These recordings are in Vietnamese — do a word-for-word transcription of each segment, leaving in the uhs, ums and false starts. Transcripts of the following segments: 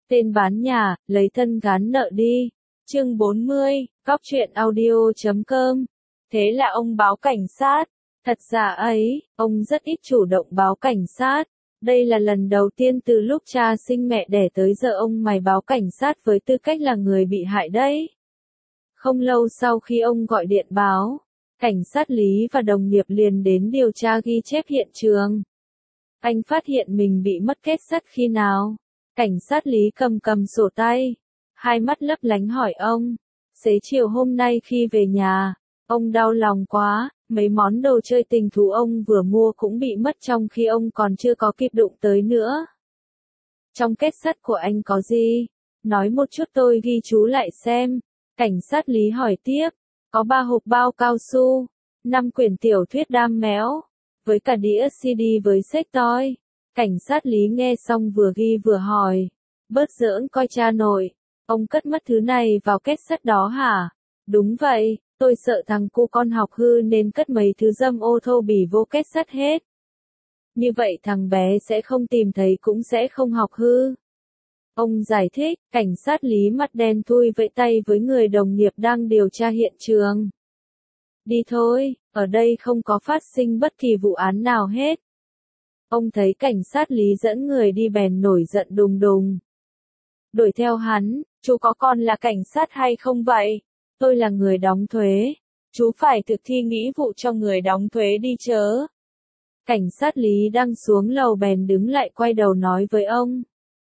Tên bán nhà, lấy thân gán nợ đi. Chương bốn mươi, Cóc truyện audio chấm com. Thế là ông báo cảnh sát. Thật ra ấy, ông rất ít chủ động báo cảnh sát. Đây là lần đầu tiên từ lúc cha sinh mẹ đẻ tới giờ ông mày báo cảnh sát với tư cách là người bị hại đấy. Không lâu sau khi ông gọi điện báo, cảnh sát Lý và đồng nghiệp liền đến điều tra ghi chép hiện trường. Anh phát hiện mình bị mất kết sắt khi nào? Cảnh sát Lý cầm cầm sổ tay, hai mắt lấp lánh hỏi ông. Xế chiều hôm nay khi về nhà, ông đau lòng quá, mấy món đồ chơi tình thú ông vừa mua cũng bị mất trong khi ông còn chưa có kịp đụng tới nữa. Trong kết sắt của anh có gì? Nói một chút tôi ghi chú lại xem. Cảnh sát Lý hỏi tiếp. Có ba hộp bao cao su, năm quyển tiểu thuyết đam méo, với cả đĩa xê đê với sách toy. Cảnh sát Lý nghe xong vừa ghi vừa hỏi. Bớt giỡn coi cha nội, ông cất mất thứ này vào kết sắt đó hả? Đúng vậy, tôi sợ thằng cu con học hư nên cất mấy thứ dâm ô thô bỉ vô kết sắt hết. Như vậy thằng bé sẽ không tìm thấy cũng sẽ không học hư. Ông giải thích, cảnh sát Lý mặt đen thui vẫy tay với người đồng nghiệp đang điều tra hiện trường. Đi thôi, ở đây không có phát sinh bất kỳ vụ án nào hết. Ông thấy cảnh sát Lý dẫn người đi bèn nổi giận đùng đùng. Đuổi theo hắn, chú có con là cảnh sát hay không vậy? Tôi là người đóng thuế. Chú phải thực thi nghĩa vụ cho người đóng thuế đi chớ. Cảnh sát Lý đang xuống lầu bèn đứng lại quay đầu nói với ông.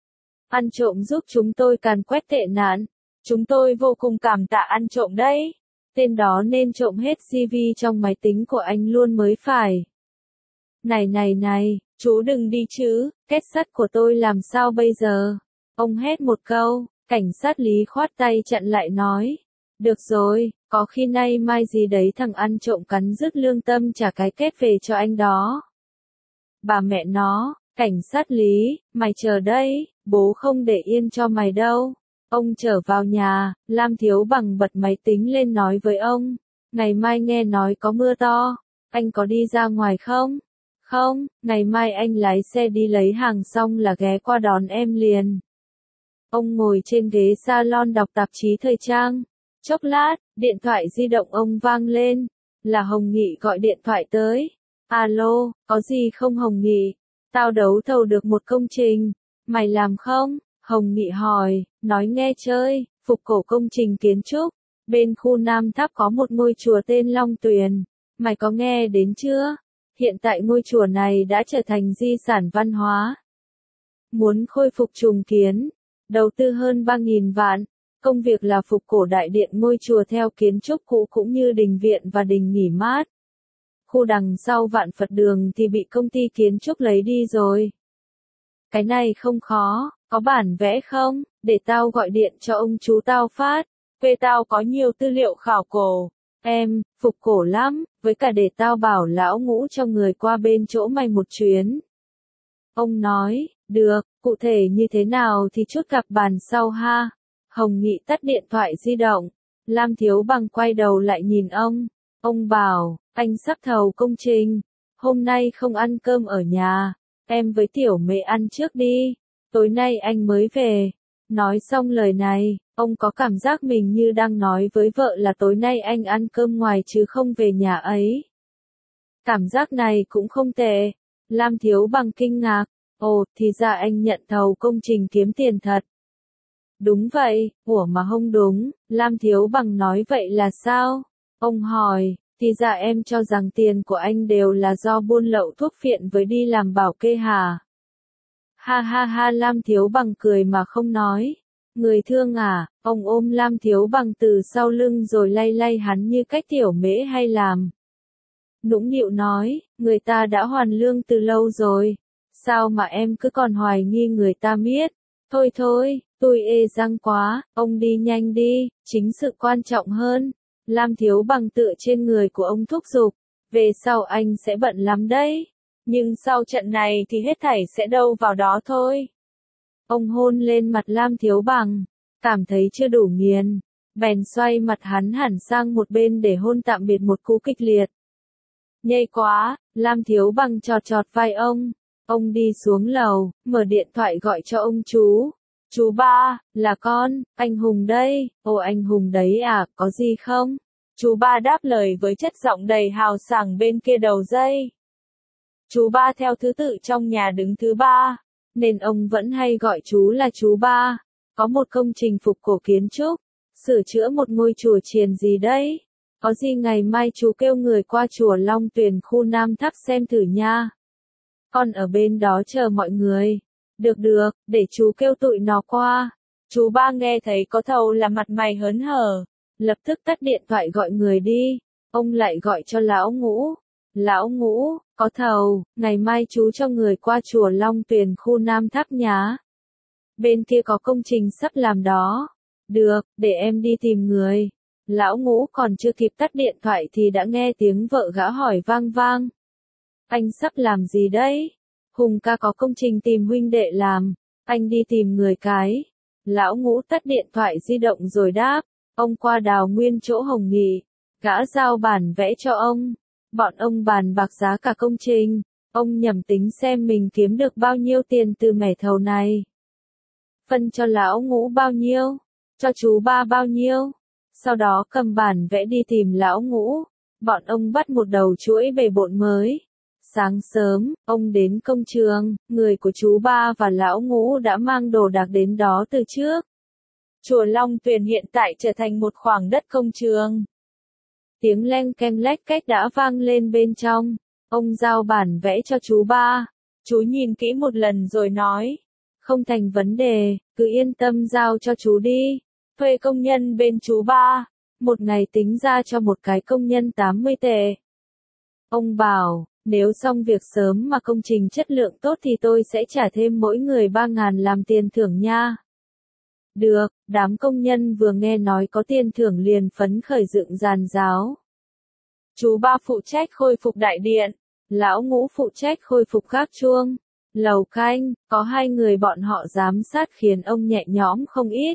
Ăn trộm giúp chúng tôi càn quét tệ nạn. Chúng tôi vô cùng cảm tạ ăn trộm đấy. Tên đó nên trộm hết xê vê trong máy tính của anh luôn mới phải. Này này này, chú đừng đi chứ, kết sắt của tôi làm sao bây giờ? Ông hét một câu, cảnh sát Lý khoát tay chặn lại nói. Được rồi, có khi nay mai gì đấy thằng ăn trộm cắn rứt lương tâm trả cái kết về cho anh đó. Bà mẹ nó, cảnh sát Lý, mày chờ đây, bố không để yên cho mày đâu. Ông trở vào nhà, Lam Thiếu Bằng bật máy tính lên nói với ông. Ngày mai nghe nói có mưa to, anh có đi ra ngoài không? Không, ngày mai anh lái xe đi lấy hàng xong là ghé qua đón em liền. Ông ngồi trên ghế salon đọc tạp chí thời trang. Chốc lát, điện thoại di động ông vang lên. Là Hồng Nghị gọi điện thoại tới. Alo, có gì không Hồng Nghị? Tao đấu thầu được một công trình. Mày làm không? Hồng Nghị hỏi, nói nghe chơi, phục cổ công trình kiến trúc. Bên khu Nam Tháp có một ngôi chùa tên Long Tuyền. Mày có nghe đến chưa? Hiện tại ngôi chùa này đã trở thành di sản văn hóa. Muốn khôi phục trùng kiến, đầu tư hơn ba nghìn vạn. Công việc là phục cổ đại điện ngôi chùa theo kiến trúc cũ cũng như đình viện và đình nghỉ mát. Khu đằng sau Vạn Phật Đường thì bị công ty kiến trúc lấy đi rồi. Cái này không khó, có bản vẽ không? Để tao gọi điện cho ông chú tao phát. Về tao có nhiều tư liệu khảo cổ. Em, phục cổ lắm, với cả để tao bảo lão Ngũ cho người qua bên chỗ mày một chuyến. Ông nói, được, cụ thể như thế nào thì chút gặp bàn sau ha. Hồng Nghị tắt điện thoại di động. Lam Thiếu Bằng quay đầu lại nhìn ông. Ông bảo, anh sắp thầu công trình. Hôm nay không ăn cơm ở nhà. Em với Tiểu Mẹ ăn trước đi. Tối nay anh mới về. Nói xong lời này, ông có cảm giác mình như đang nói với vợ là tối nay anh ăn cơm ngoài chứ không về nhà ấy. Cảm giác này cũng không tệ. Lam Thiếu Bằng kinh ngạc. Ồ, thì ra anh nhận thầu công trình kiếm tiền thật. Đúng vậy, ủa mà không đúng, Lam Thiếu Bằng nói vậy là sao? Ông hỏi, thì ra em cho rằng tiền của anh đều là do buôn lậu thuốc phiện với đi làm bảo kê hả? Ha ha ha Lam Thiếu Bằng cười mà không nói. Người thương à, ông ôm Lam Thiếu Bằng từ sau lưng rồi lay lay hắn như cách Tiểu Mễ hay làm. Nũng nịu nói, người ta đã hoàn lương từ lâu rồi. Sao mà em cứ còn hoài nghi người ta biết? Thôi thôi, tôi ê răng quá, ông đi nhanh đi, chính sự quan trọng hơn. Lam Thiếu Bằng tựa trên người của ông thúc giục, về sau anh sẽ bận lắm đấy. Nhưng sau trận này thì hết thảy sẽ đâu vào đó thôi. Ông hôn lên mặt Lam Thiếu Bằng, cảm thấy chưa đủ nghiền, bèn xoay mặt hắn hẳn sang một bên để hôn tạm biệt một cú kịch liệt. Nhây quá, Lam Thiếu Bằng chọt chọt vai ông. Ông đi xuống lầu, mở điện thoại gọi cho ông chú. Chú ba, là con, anh Hùng đây, ồ anh Hùng đấy à, có gì không? Chú ba đáp lời với chất giọng đầy hào sảng bên kia đầu dây. Chú ba theo thứ tự trong nhà đứng thứ ba, nên ông vẫn hay gọi chú là chú ba. Có một công trình phục cổ kiến trúc, sửa chữa một ngôi chùa chiền gì đấy. Có gì ngày mai chú kêu người qua chùa Long Tuyền khu Nam Tháp xem thử nha. Con ở bên đó chờ mọi người. Được được, để chú kêu tụi nó qua. Chú ba nghe thấy có thầu là mặt mày hớn hở, lập tức tắt điện thoại gọi người đi. Ông lại gọi cho lão Ngũ. Lão Ngũ, có thầu, ngày mai chú cho người qua chùa Long Tuyền khu Nam Tháp nhá. Bên kia có công trình sắp làm đó. Được, để em đi tìm người. Lão Ngũ còn chưa kịp tắt điện thoại thì đã nghe tiếng vợ gã hỏi vang vang. Anh sắp làm gì đấy? Hùng ca có công trình tìm huynh đệ làm. Anh đi tìm người cái. Lão Ngũ tắt điện thoại di động rồi đáp. Ông qua Đào Nguyên chỗ Hồng nghỉ. Gã giao bản vẽ cho ông. Bọn ông bàn bạc giá cả công trình. Ông nhẩm tính xem mình kiếm được bao nhiêu tiền từ mẻ thầu này. Phân cho lão Ngũ bao nhiêu? Cho chú ba bao nhiêu? Sau đó cầm bản vẽ đi tìm lão Ngũ. Bọn ông bắt một đầu chuỗi bề bộn mới. Sáng sớm, ông đến công trường, người của chú ba và lão Ngũ đã mang đồ đạc đến đó từ trước. Chùa Long Tuyền hiện tại trở thành một khoảng đất công trường. Tiếng leng keng lách cách đã vang lên bên trong. Ông giao bản vẽ cho chú ba. Chú nhìn kỹ một lần rồi nói. Không thành vấn đề, cứ yên tâm giao cho chú đi. Thuê công nhân bên chú ba. Một ngày tính ra cho một cái công nhân tám mươi tệ. Ông bảo, nếu xong việc sớm mà công trình chất lượng tốt thì tôi sẽ trả thêm mỗi người ba ngàn làm tiền thưởng nha. Được, đám công nhân vừa nghe nói có tiền thưởng liền phấn khởi dựng giàn giáo. Chú ba phụ trách khôi phục đại điện, lão Ngũ phụ trách khôi phục gác chuông, lầu canh, có hai người bọn họ giám sát khiến ông nhẹ nhõm không ít.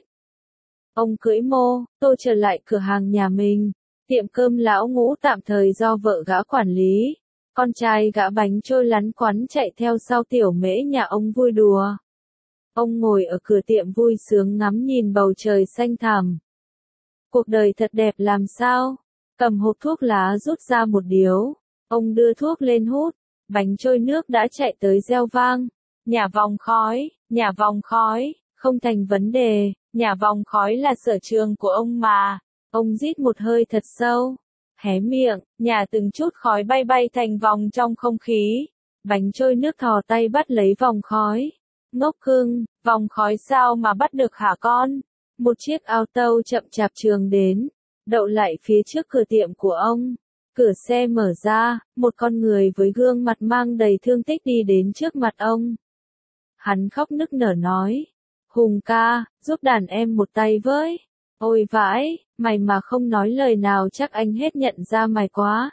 Ông cưỡi mô tô trở lại cửa hàng nhà mình, tiệm cơm lão Ngũ tạm thời do vợ gã quản lý. Con trai gã bánh trôi lắn quắn chạy theo sau tiểu mễ nhà ông vui đùa. Ông ngồi ở cửa tiệm vui sướng ngắm nhìn bầu trời xanh thẳm. Cuộc đời thật đẹp làm sao? Cầm hộp thuốc lá rút ra một điếu. Ông đưa thuốc lên hút. Bánh trôi nước đã chạy tới reo vang. Nhả vòng khói, nhả vòng khói, không thành vấn đề. Nhả vòng khói là sở trường của ông mà. Ông rít một hơi thật sâu. Hé miệng, nhả từng chút khói bay bay thành vòng trong không khí. Bánh trôi nước thò tay bắt lấy vòng khói. Ngốc cưng, vòng khói sao mà bắt được hả con? Một chiếc auto chậm chạp trường đến, đậu lại phía trước cửa tiệm của ông. Cửa xe mở ra, một con người với gương mặt mang đầy thương tích đi đến trước mặt ông. Hắn khóc nức nở nói, Hùng ca, giúp đàn em một tay với. Ôi vãi, mày mà không nói lời nào chắc anh hết nhận ra mày quá.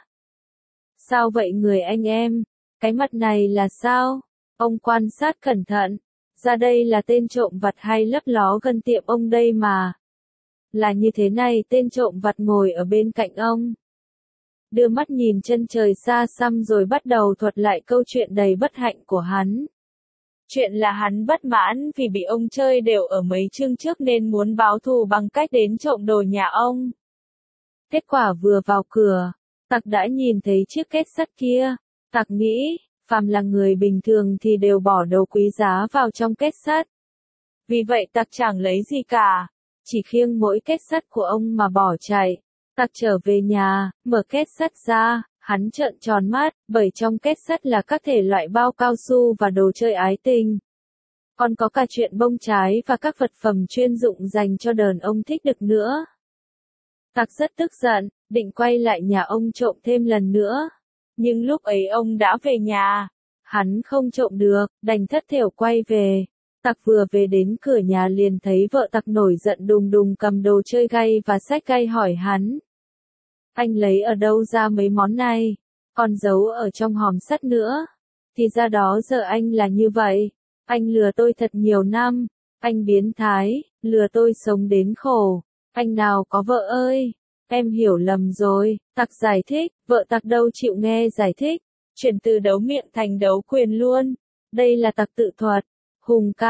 Sao vậy người anh em? Cái mặt này là sao? Ông quan sát cẩn thận. Ra đây là tên trộm vặt hay lấp ló gần tiệm ông đây mà. Là như thế này, tên trộm vặt ngồi ở bên cạnh ông. Đưa mắt nhìn chân trời xa xăm rồi bắt đầu thuật lại câu chuyện đầy bất hạnh của hắn. Chuyện là hắn bất mãn vì bị ông chơi đều ở mấy chương trước nên muốn báo thù bằng cách đến trộm đồ nhà ông. Kết quả vừa vào cửa, Tặc đã nhìn thấy chiếc két sắt kia. Tặc nghĩ, phàm là người bình thường thì đều bỏ đồ quý giá vào trong két sắt. Vì vậy Tặc chẳng lấy gì cả, chỉ khiêng mỗi két sắt của ông mà bỏ chạy. Tặc trở về nhà, mở két sắt ra, hắn trợn tròn mắt, bởi trong két sắt là các thể loại bao cao su và đồ chơi ái tình. Còn có cả chuyện bông trái và các vật phẩm chuyên dụng dành cho đàn ông thích được nữa. Tặc rất tức giận, định quay lại nhà ông trộm thêm lần nữa. Nhưng lúc ấy ông đã về nhà. Hắn không trộm được, đành thất thểu quay về. Tặc vừa về đến cửa nhà liền thấy vợ Tặc nổi giận đùng đùng cầm đồ chơi gay và xách gay hỏi hắn. Anh lấy ở đâu ra mấy món này? Còn giấu ở trong hòm sắt nữa. Thì ra đó giờ anh là như vậy. Anh lừa tôi thật nhiều năm. Anh biến thái, lừa tôi sống đến khổ. Anh nào có vợ ơi. Em hiểu lầm rồi. Tặc giải thích, vợ Tặc đâu chịu nghe giải thích. Chuyển từ đấu miệng thành đấu quyền luôn. Đây là Tặc tự thuật. Hùng ca,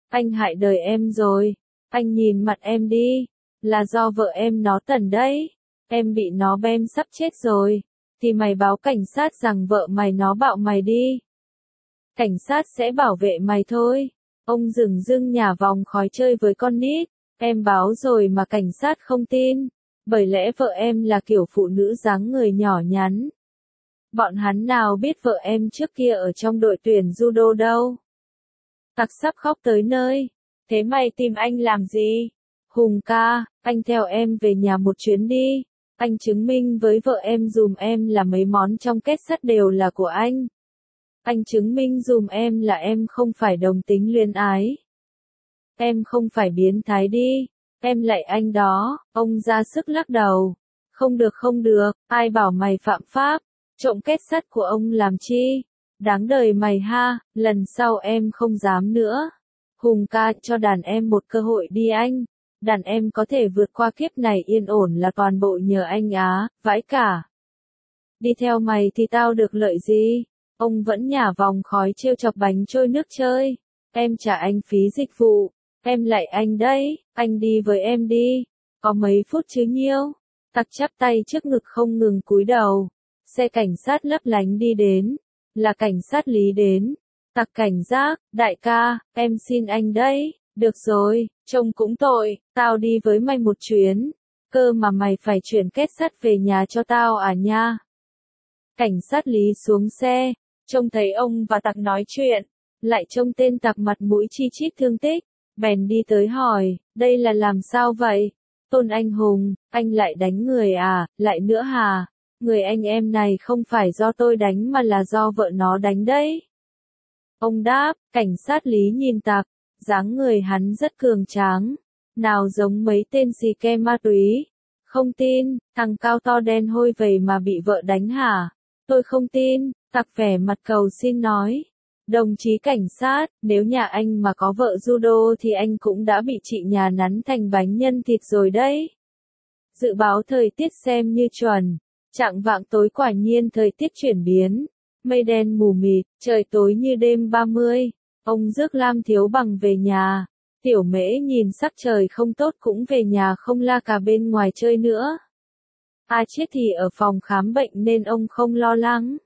Anh hại đời em rồi. Anh nhìn mặt em đi. Là do vợ em nó Tần đấy. Em bị nó bem sắp chết rồi. Thì mày báo cảnh sát rằng vợ mày nó bạo mày đi. Cảnh sát sẽ bảo vệ mày thôi. Ông dửng dưng nhả vòng khói chơi với con nít. Em báo rồi mà cảnh sát không tin. Bởi lẽ vợ em là kiểu phụ nữ dáng người nhỏ nhắn. Bọn hắn nào biết vợ em trước kia ở trong đội tuyển judo đâu. Tặc sắp khóc tới nơi. Thế mày tìm anh làm gì? Hùng ca, anh theo em về nhà một chuyến đi. Anh chứng minh với vợ em dùm em là mấy món trong kết sắt đều là của anh. Anh chứng minh dùm em là em không phải đồng tính luyến ái. Em không phải biến thái đi. Em lạy anh đó. Ông ra sức lắc đầu. Không được không được, ai bảo mày phạm pháp. Trộm kết sắt của ông làm chi? Đáng đời mày ha, lần sau em không dám nữa. Hùng ca, cho đàn em một cơ hội đi anh. Đàn em có thể vượt qua kiếp này yên ổn là toàn bộ nhờ anh á, vãi cả. Đi theo mày thì tao được lợi gì? Ông vẫn nhả vòng khói trêu chọc bánh trôi nước chơi. Em trả anh phí dịch vụ. Em lạy anh đấy, anh đi với em đi. Có mấy phút chứ nhiêu. Tặc chắp tay trước ngực không ngừng cúi đầu. Xe cảnh sát lấp lánh đi đến. Là cảnh sát Lý đến. Tặc cảnh giác, đại ca, em xin anh đấy. Được rồi, trông cũng tội, tao đi với mày một chuyến. Cơ mà mày phải chuyển kết sắt về nhà cho tao à nha. Cảnh sát Lý xuống xe, trông thấy ông và tặc nói chuyện. Lại trông tên tặc mặt mũi chi chít thương tích. Bèn đi tới hỏi, đây là làm sao vậy? Tôn anh hùng, anh lại đánh người à, lại nữa hả? Người anh em này không phải do tôi đánh mà là do vợ nó đánh đấy. Ông đáp, cảnh sát Lý nhìn tặc, dáng người hắn rất cường tráng, nào giống mấy tên xì ke ma túy. Không tin, thằng cao to đen hôi vậy mà bị vợ đánh hả? Tôi không tin, tặc vẻ mặt cầu xin nói. Đồng chí cảnh sát, nếu nhà anh mà có vợ judo thì anh cũng đã bị chị nhà nắn thành bánh nhân thịt rồi đấy. Dự báo thời tiết xem như chuẩn. Chạng vạng tối quả nhiên thời tiết chuyển biến. Mây đen mù mịt, trời tối như đêm ba mươi. Ông rước Lam Thiếu Bằng về nhà. Tiểu Mễ nhìn sắc trời không tốt cũng về nhà không la cả bên ngoài chơi nữa. A Chiết thì ở phòng khám bệnh nên ông không lo lắng.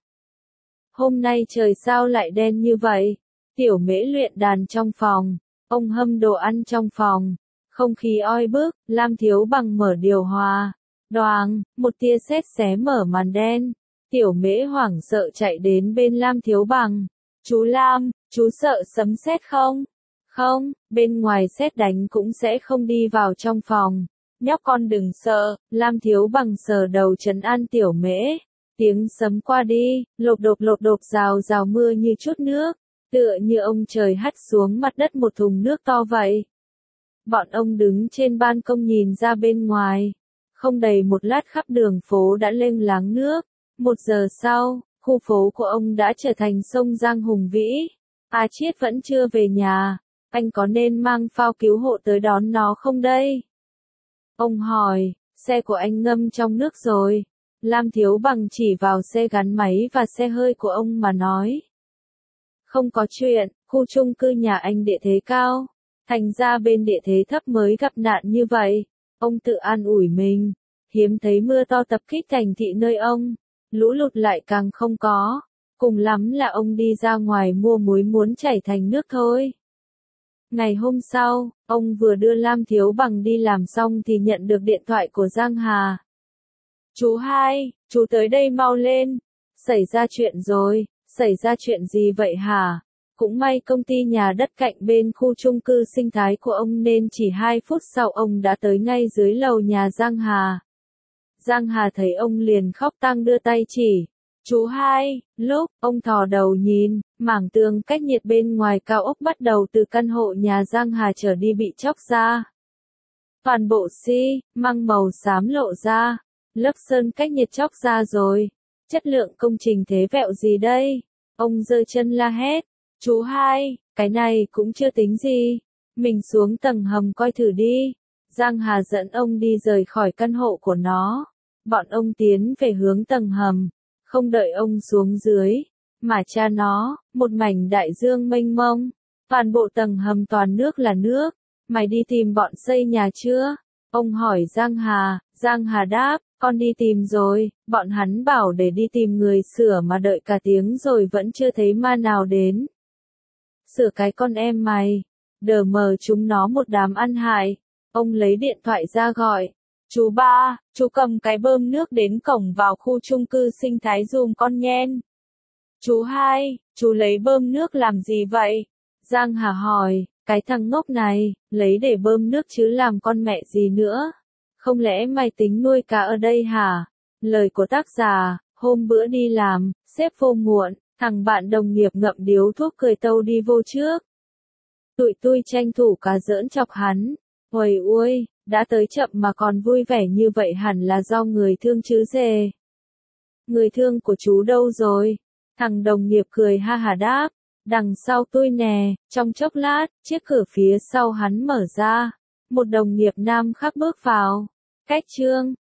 Hôm nay trời sao lại đen như vậy? Tiểu Mễ luyện đàn trong phòng. Ông hâm đồ ăn trong phòng. Không khí oi bức, Lam Thiếu Bằng mở điều hòa. Đoàng, một tia sét xé mở màn đen. Tiểu Mễ hoảng sợ chạy đến bên Lam Thiếu Bằng. Chú Lam, chú sợ sấm sét không? Không, bên ngoài sét đánh cũng sẽ không đi vào trong phòng. Nhóc con đừng sợ, Lam Thiếu Bằng sờ đầu trấn an Tiểu Mễ. Tiếng sấm qua đi, lộp độp lộp độp rào rào mưa như chút nước. Tựa như ông trời hắt xuống mặt đất một thùng nước to vậy. Bọn ông đứng trên ban công nhìn ra bên ngoài. Không đầy một lát khắp đường phố đã lênh láng nước. Một giờ sau, khu phố của ông đã trở thành sông Giang hùng vĩ. A Chiết vẫn chưa về nhà. Anh có nên mang phao cứu hộ tới đón nó không đây? Ông hỏi, xe của anh ngâm trong nước rồi. Lam Thiếu Bằng chỉ vào xe gắn máy và xe hơi của ông mà nói. Không có chuyện, khu chung cư nhà anh địa thế cao. Thành ra bên địa thế thấp mới gặp nạn như vậy. Ông tự an ủi mình. Hiếm thấy mưa to tập kích thành thị nơi ông. Lũ lụt lại càng không có. Cùng lắm là ông đi ra ngoài mua muối muốn chảy thành nước thôi. Ngày hôm sau, ông vừa đưa Lam Thiếu Bằng đi làm xong thì nhận được điện thoại của Giang Hà. Chú hai, chú tới đây mau lên. Xảy ra chuyện rồi, xảy ra chuyện gì vậy hả? Cũng may công ty nhà đất cạnh bên khu chung cư sinh thái của ông nên chỉ hai phút sau ông đã tới ngay dưới lầu nhà Giang Hà. Giang Hà thấy ông liền khóc tang đưa tay chỉ. Chú hai, lúc ông thò đầu nhìn, mảng tường cách nhiệt bên ngoài cao ốc bắt đầu từ căn hộ nhà Giang Hà trở đi bị chóc ra. Toàn bộ xi măng màu xám lộ ra, lớp sơn cách nhiệt chóc ra rồi. Chất lượng công trình thế vẹo gì đây? Ông giơ chân la hét. Chú hai, cái này cũng chưa tính gì. Mình xuống tầng hầm coi thử đi. Giang Hà dẫn ông đi rời khỏi căn hộ của nó. Bọn ông tiến về hướng tầng hầm. Không đợi ông xuống dưới. Mà cha nó, một mảnh đại dương mênh mông. Toàn bộ tầng hầm toàn nước là nước. Mày đi tìm bọn xây nhà chưa? Ông hỏi Giang Hà, Giang Hà đáp, con đi tìm rồi, bọn hắn bảo để đi tìm người sửa mà đợi cả tiếng rồi vẫn chưa thấy ma nào đến. Sửa cái con em mày, đờ mờ chúng nó một đám ăn hại. Ông lấy điện thoại ra gọi, chú ba, chú cầm cái bơm nước đến cổng vào khu chung cư sinh thái dùm con nhen. Chú hai, chú lấy bơm nước làm gì vậy? Giang Hà hỏi, cái thằng ngốc này, lấy để bơm nước chứ làm con mẹ gì nữa? Không lẽ mày tính nuôi cá ở đây hả? Lời của tác giả, hôm bữa đi làm, sếp vô muộn, thằng bạn đồng nghiệp ngậm điếu thuốc cười tâu đi vô trước. Tụi tui tranh thủ cá giỡn chọc hắn. Uầy ui, đã tới chậm mà còn vui vẻ như vậy hẳn là do người thương chứ dề. Người thương của chú đâu rồi? Thằng đồng nghiệp cười ha hà đáp. Đằng sau tôi nè, trong chốc lát, chiếc cửa phía sau hắn mở ra. Một đồng nghiệp nam khác bước vào. Cách chương